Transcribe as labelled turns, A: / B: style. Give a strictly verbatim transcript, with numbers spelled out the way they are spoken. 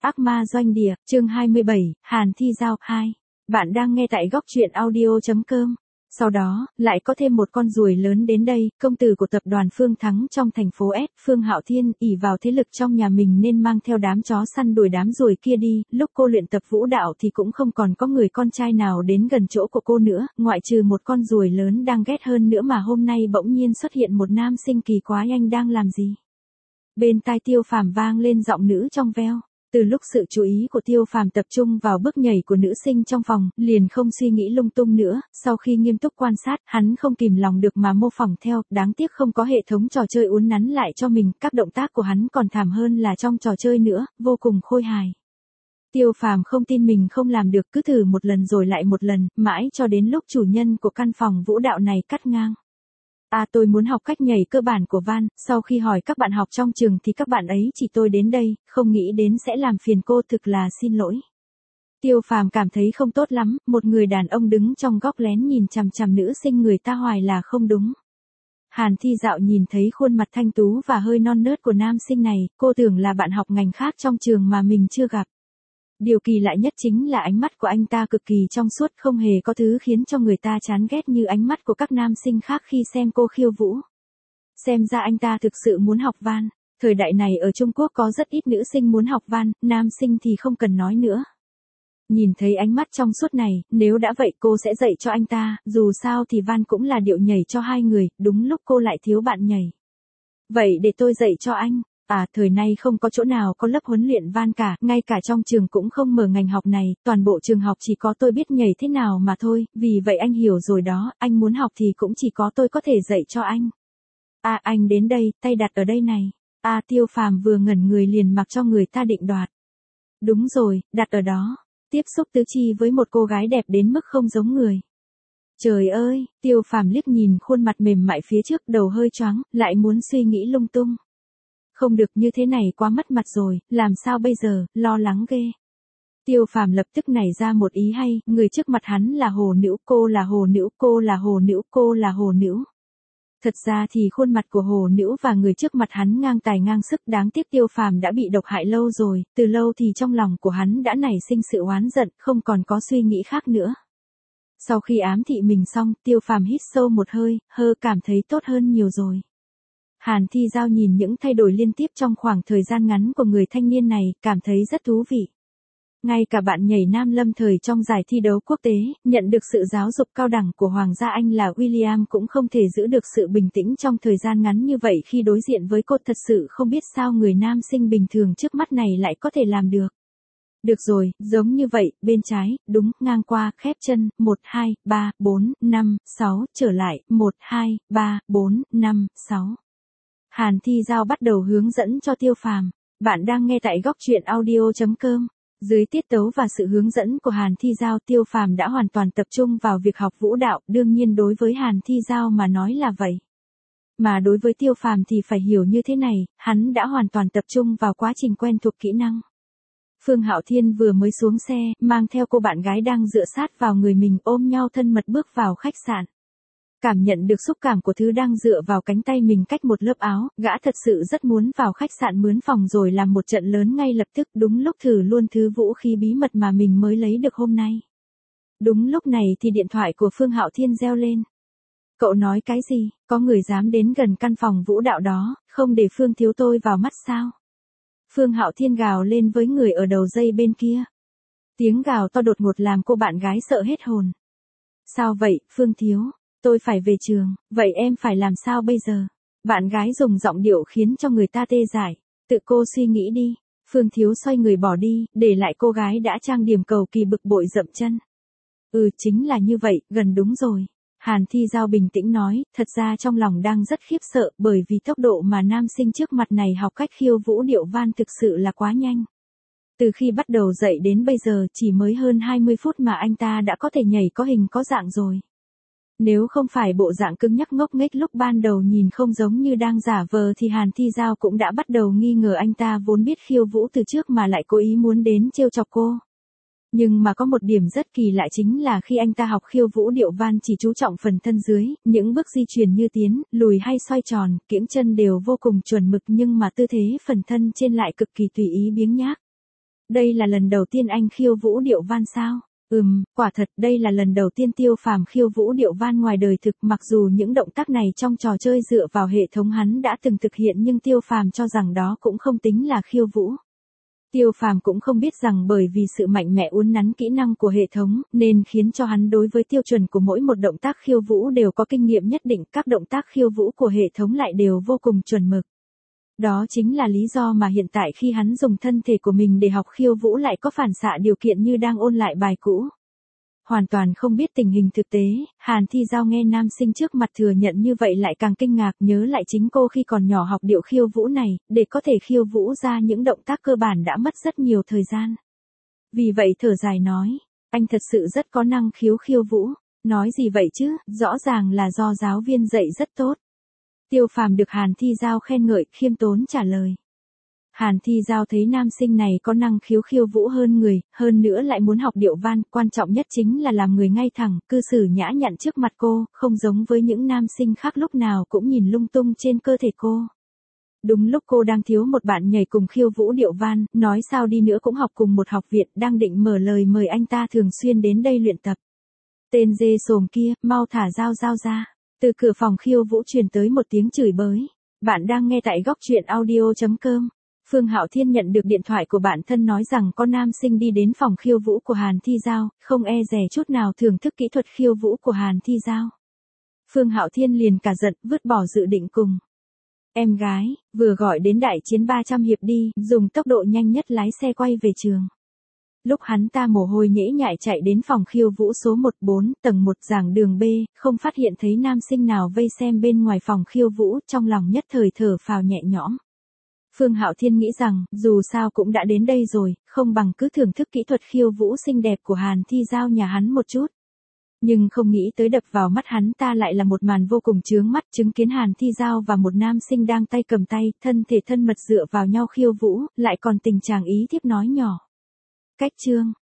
A: Ác ma doanh địa, chương hai mươi bảy, Hàn Thi Giao, hai. Bạn đang nghe tại góc truyện audio chấm com. Sau đó, lại có thêm một con ruồi lớn đến đây, công tử của tập đoàn Phương Thắng trong thành phố S, Phương Hạo Thiên, ỷ vào thế lực trong nhà mình nên mang theo đám chó săn đuổi đám ruồi kia đi, lúc cô luyện tập vũ đạo thì cũng không còn có người con trai nào đến gần chỗ của cô nữa, ngoại trừ một con ruồi lớn đang ghét hơn nữa mà hôm nay bỗng nhiên xuất hiện một nam sinh kỳ quái. Anh đang làm gì? Bên tai Tiêu Phàm vang lên giọng nữ trong veo. Từ lúc sự chú ý của Tiêu Phàm tập trung vào bước nhảy của nữ sinh trong phòng, liền không suy nghĩ lung tung nữa, sau khi nghiêm túc quan sát, hắn không kìm lòng được mà mô phỏng theo, đáng tiếc không có hệ thống trò chơi uốn nắn lại cho mình, các động tác của hắn còn thảm hơn là trong trò chơi nữa, vô cùng khôi hài. Tiêu Phàm không tin mình không làm được, cứ thử một lần rồi lại một lần, mãi cho đến lúc chủ nhân của căn phòng vũ đạo này cắt ngang. À tôi muốn học cách nhảy cơ bản của Van, sau khi hỏi các bạn học trong trường thì các bạn ấy chỉ tôi đến đây, không nghĩ đến sẽ làm phiền cô, thực là xin lỗi. Tiêu Phàm cảm thấy không tốt lắm, một người đàn ông đứng trong góc lén nhìn chằm chằm nữ sinh người ta hoài là không đúng. Hàn Thi Dạo nhìn thấy khuôn mặt thanh tú và hơi non nớt của nam sinh này, cô tưởng là bạn học ngành khác trong trường mà mình chưa gặp. Điều kỳ lạ nhất chính là ánh mắt của anh ta cực kỳ trong suốt, không hề có thứ khiến cho người ta chán ghét như ánh mắt của các nam sinh khác khi xem cô khiêu vũ. Xem ra anh ta thực sự muốn học Van. Thời đại này ở Trung Quốc có rất ít nữ sinh muốn học Van, nam sinh thì không cần nói nữa. Nhìn thấy ánh mắt trong suốt này, nếu đã vậy cô sẽ dạy cho anh ta, dù sao thì Van cũng là điệu nhảy cho hai người, đúng lúc cô lại thiếu bạn nhảy. Vậy để tôi dạy cho anh. À, thời nay không có chỗ nào có lớp huấn luyện Van cả, ngay cả trong trường cũng không mở ngành học này, toàn bộ trường học chỉ có tôi biết nhảy thế nào mà thôi, vì vậy anh hiểu rồi đó, anh muốn học thì cũng chỉ có tôi có thể dạy cho anh. À, anh đến đây, tay đặt ở đây này. À, Tiêu Phàm vừa ngẩn người liền mặc cho người ta định đoạt. Đúng rồi, đặt ở đó. Tiếp xúc tứ chi với một cô gái đẹp đến mức không giống người. Trời ơi, Tiêu Phàm liếc nhìn khuôn mặt mềm mại phía trước, đầu hơi choáng, lại muốn suy nghĩ lung tung. Không được, như thế này quá mất mặt rồi, làm sao bây giờ, lo lắng ghê. Tiêu Phàm lập tức nảy ra một ý hay, người trước mặt hắn là Hồ Nữ, cô là Hồ Nữ, cô là Hồ Nữ, cô là Hồ Nữ. Thật ra thì khuôn mặt của Hồ Nữ và người trước mặt hắn ngang tài ngang sức, đáng tiếc Tiêu Phàm đã bị độc hại lâu rồi, từ lâu thì trong lòng của hắn đã nảy sinh sự oán giận, không còn có suy nghĩ khác nữa. Sau khi ám thị mình xong, Tiêu Phàm hít sâu một hơi, hơ cảm thấy tốt hơn nhiều rồi. Hàn Thi Giao nhìn những thay đổi liên tiếp trong khoảng thời gian ngắn của người thanh niên này, cảm thấy rất thú vị. Ngay cả bạn nhảy nam lâm thời trong giải thi đấu quốc tế, nhận được sự giáo dục cao đẳng của Hoàng gia Anh là William cũng không thể giữ được sự bình tĩnh trong thời gian ngắn như vậy khi đối diện với cô, thật sự không biết sao người nam sinh bình thường trước mắt này lại có thể làm được. Được rồi, giống như vậy, bên trái, đúng, ngang qua, khép chân, một, hai, ba, bốn, năm, sáu, trở lại, một, hai, ba, bốn, năm, sáu. Hàn Thi Giao bắt đầu hướng dẫn cho Tiêu Phàm. Bạn đang nghe tại góc truyện audio chấm com. Dưới tiết tấu và sự hướng dẫn của Hàn Thi Giao, Tiêu Phàm đã hoàn toàn tập trung vào việc học vũ đạo, đương nhiên đối với Hàn Thi Giao mà nói là vậy. Mà đối với Tiêu Phàm thì phải hiểu như thế này, hắn đã hoàn toàn tập trung vào quá trình quen thuộc kỹ năng. Phương Hạo Thiên vừa mới xuống xe, mang theo cô bạn gái đang dựa sát vào người mình, ôm nhau thân mật bước vào khách sạn. Cảm nhận được xúc cảm của thứ đang dựa vào cánh tay mình cách một lớp áo, gã thật sự rất muốn vào khách sạn mướn phòng rồi làm một trận lớn ngay lập tức, đúng lúc thử luôn thứ vũ khí bí mật mà mình mới lấy được hôm nay. Đúng lúc này thì điện thoại của Phương Hạo Thiên reo lên. Cậu nói cái gì, có người dám đến gần căn phòng vũ đạo đó, không để Phương thiếu tôi vào mắt sao? Phương Hạo Thiên gào lên với người ở đầu dây bên kia. Tiếng gào to đột ngột làm cô bạn gái sợ hết hồn. Sao vậy, Phương thiếu? Tôi phải về trường, vậy em phải làm sao bây giờ? Bạn gái dùng giọng điệu khiến cho người ta tê dại. Tự cô suy nghĩ đi. Phương thiếu xoay người bỏ đi, để lại cô gái đã trang điểm cầu kỳ bực bội dậm chân. Ừ, chính là như vậy, gần đúng rồi. Hàn Thi Giao bình tĩnh nói, thật ra trong lòng đang rất khiếp sợ bởi vì tốc độ mà nam sinh trước mặt này học cách khiêu vũ điệu Van thực sự là quá nhanh. Từ khi bắt đầu dạy đến bây giờ chỉ mới hơn hai mươi phút mà anh ta đã có thể nhảy có hình có dạng rồi. Nếu không phải bộ dạng cứng nhắc ngốc nghếch lúc ban đầu nhìn không giống như đang giả vờ thì Hàn Thi Giao cũng đã bắt đầu nghi ngờ anh ta vốn biết khiêu vũ từ trước mà lại cố ý muốn đến trêu chọc cô. Nhưng mà có một điểm rất kỳ lạ chính là khi anh ta học khiêu vũ điệu Van chỉ chú trọng phần thân dưới, những bước di chuyển như tiến, lùi hay xoay tròn, kiễng chân đều vô cùng chuẩn mực nhưng mà tư thế phần thân trên lại cực kỳ tùy ý biếng nhác. Đây là lần đầu tiên anh khiêu vũ điệu van sao? Ừm, quả thật đây là lần đầu tiên Tiêu Phàm khiêu vũ điệu van ngoài đời thực, mặc dù những động tác này trong trò chơi dựa vào hệ thống hắn đã từng thực hiện nhưng Tiêu Phàm cho rằng đó cũng không tính là khiêu vũ. Tiêu Phàm cũng không biết rằng bởi vì sự mạnh mẽ uốn nắn kỹ năng của hệ thống, nên khiến cho hắn đối với tiêu chuẩn của mỗi một động tác khiêu vũ đều có kinh nghiệm nhất định, các động tác khiêu vũ của hệ thống lại đều vô cùng chuẩn mực. Đó chính là lý do mà hiện tại khi hắn dùng thân thể của mình để học khiêu vũ lại có phản xạ điều kiện như đang ôn lại bài cũ. Hoàn toàn không biết tình hình thực tế, Hàn Thi Giao nghe nam sinh trước mặt thừa nhận như vậy lại càng kinh ngạc, nhớ lại chính cô khi còn nhỏ học điệu khiêu vũ này, để có thể khiêu vũ ra những động tác cơ bản đã mất rất nhiều thời gian. Vì vậy thở dài nói, anh thật sự rất có năng khiếu khiêu vũ. Nói gì vậy chứ, rõ ràng là do giáo viên dạy rất tốt. Tiêu Phàm được Hàn Thi Giao khen ngợi, khiêm tốn trả lời. Hàn Thi Giao thấy nam sinh này có năng khiếu khiêu vũ hơn người, hơn nữa lại muốn học điệu van, quan trọng nhất chính là làm người ngay thẳng, cư xử nhã nhặn trước mặt cô, không giống với những nam sinh khác lúc nào cũng nhìn lung tung trên cơ thể cô. Đúng lúc cô đang thiếu một bạn nhảy cùng khiêu vũ điệu van, nói sao đi nữa cũng học cùng một học viện, đang định mở lời mời anh ta thường xuyên đến đây luyện tập. Tên dê sồm kia, mau thả Giao Giao ra. Từ cửa phòng khiêu vũ truyền tới một tiếng chửi bới. Bạn đang nghe tại góc truyện audio chấm com. Phương Hạo Thiên nhận được điện thoại của bạn thân nói rằng có nam sinh đi đến phòng khiêu vũ của Hàn Thi Giao, không e dè chút nào thưởng thức kỹ thuật khiêu vũ của Hàn Thi Giao. Phương Hạo Thiên liền cả giận, vứt bỏ dự định cùng em gái, vừa gọi đến đại chiến ba trăm hiệp đi, dùng tốc độ nhanh nhất lái xe quay về trường. Lúc hắn ta mồ hôi nhễ nhại chạy đến phòng khiêu vũ số mười bốn, tầng một giảng đường B, không phát hiện thấy nam sinh nào vây xem bên ngoài phòng khiêu vũ, trong lòng nhất thời thở phào nhẹ nhõm. Phương Hạo Thiên nghĩ rằng, dù sao cũng đã đến đây rồi, không bằng cứ thưởng thức kỹ thuật khiêu vũ xinh đẹp của Hàn Thi Giao nhà hắn một chút. Nhưng không nghĩ tới đập vào mắt hắn ta lại là một màn vô cùng chướng mắt, chứng kiến Hàn Thi Giao và một nam sinh đang tay cầm tay, thân thể thân mật dựa vào nhau khiêu vũ, lại còn tình trạng ý thiếp nói nhỏ. Cách chương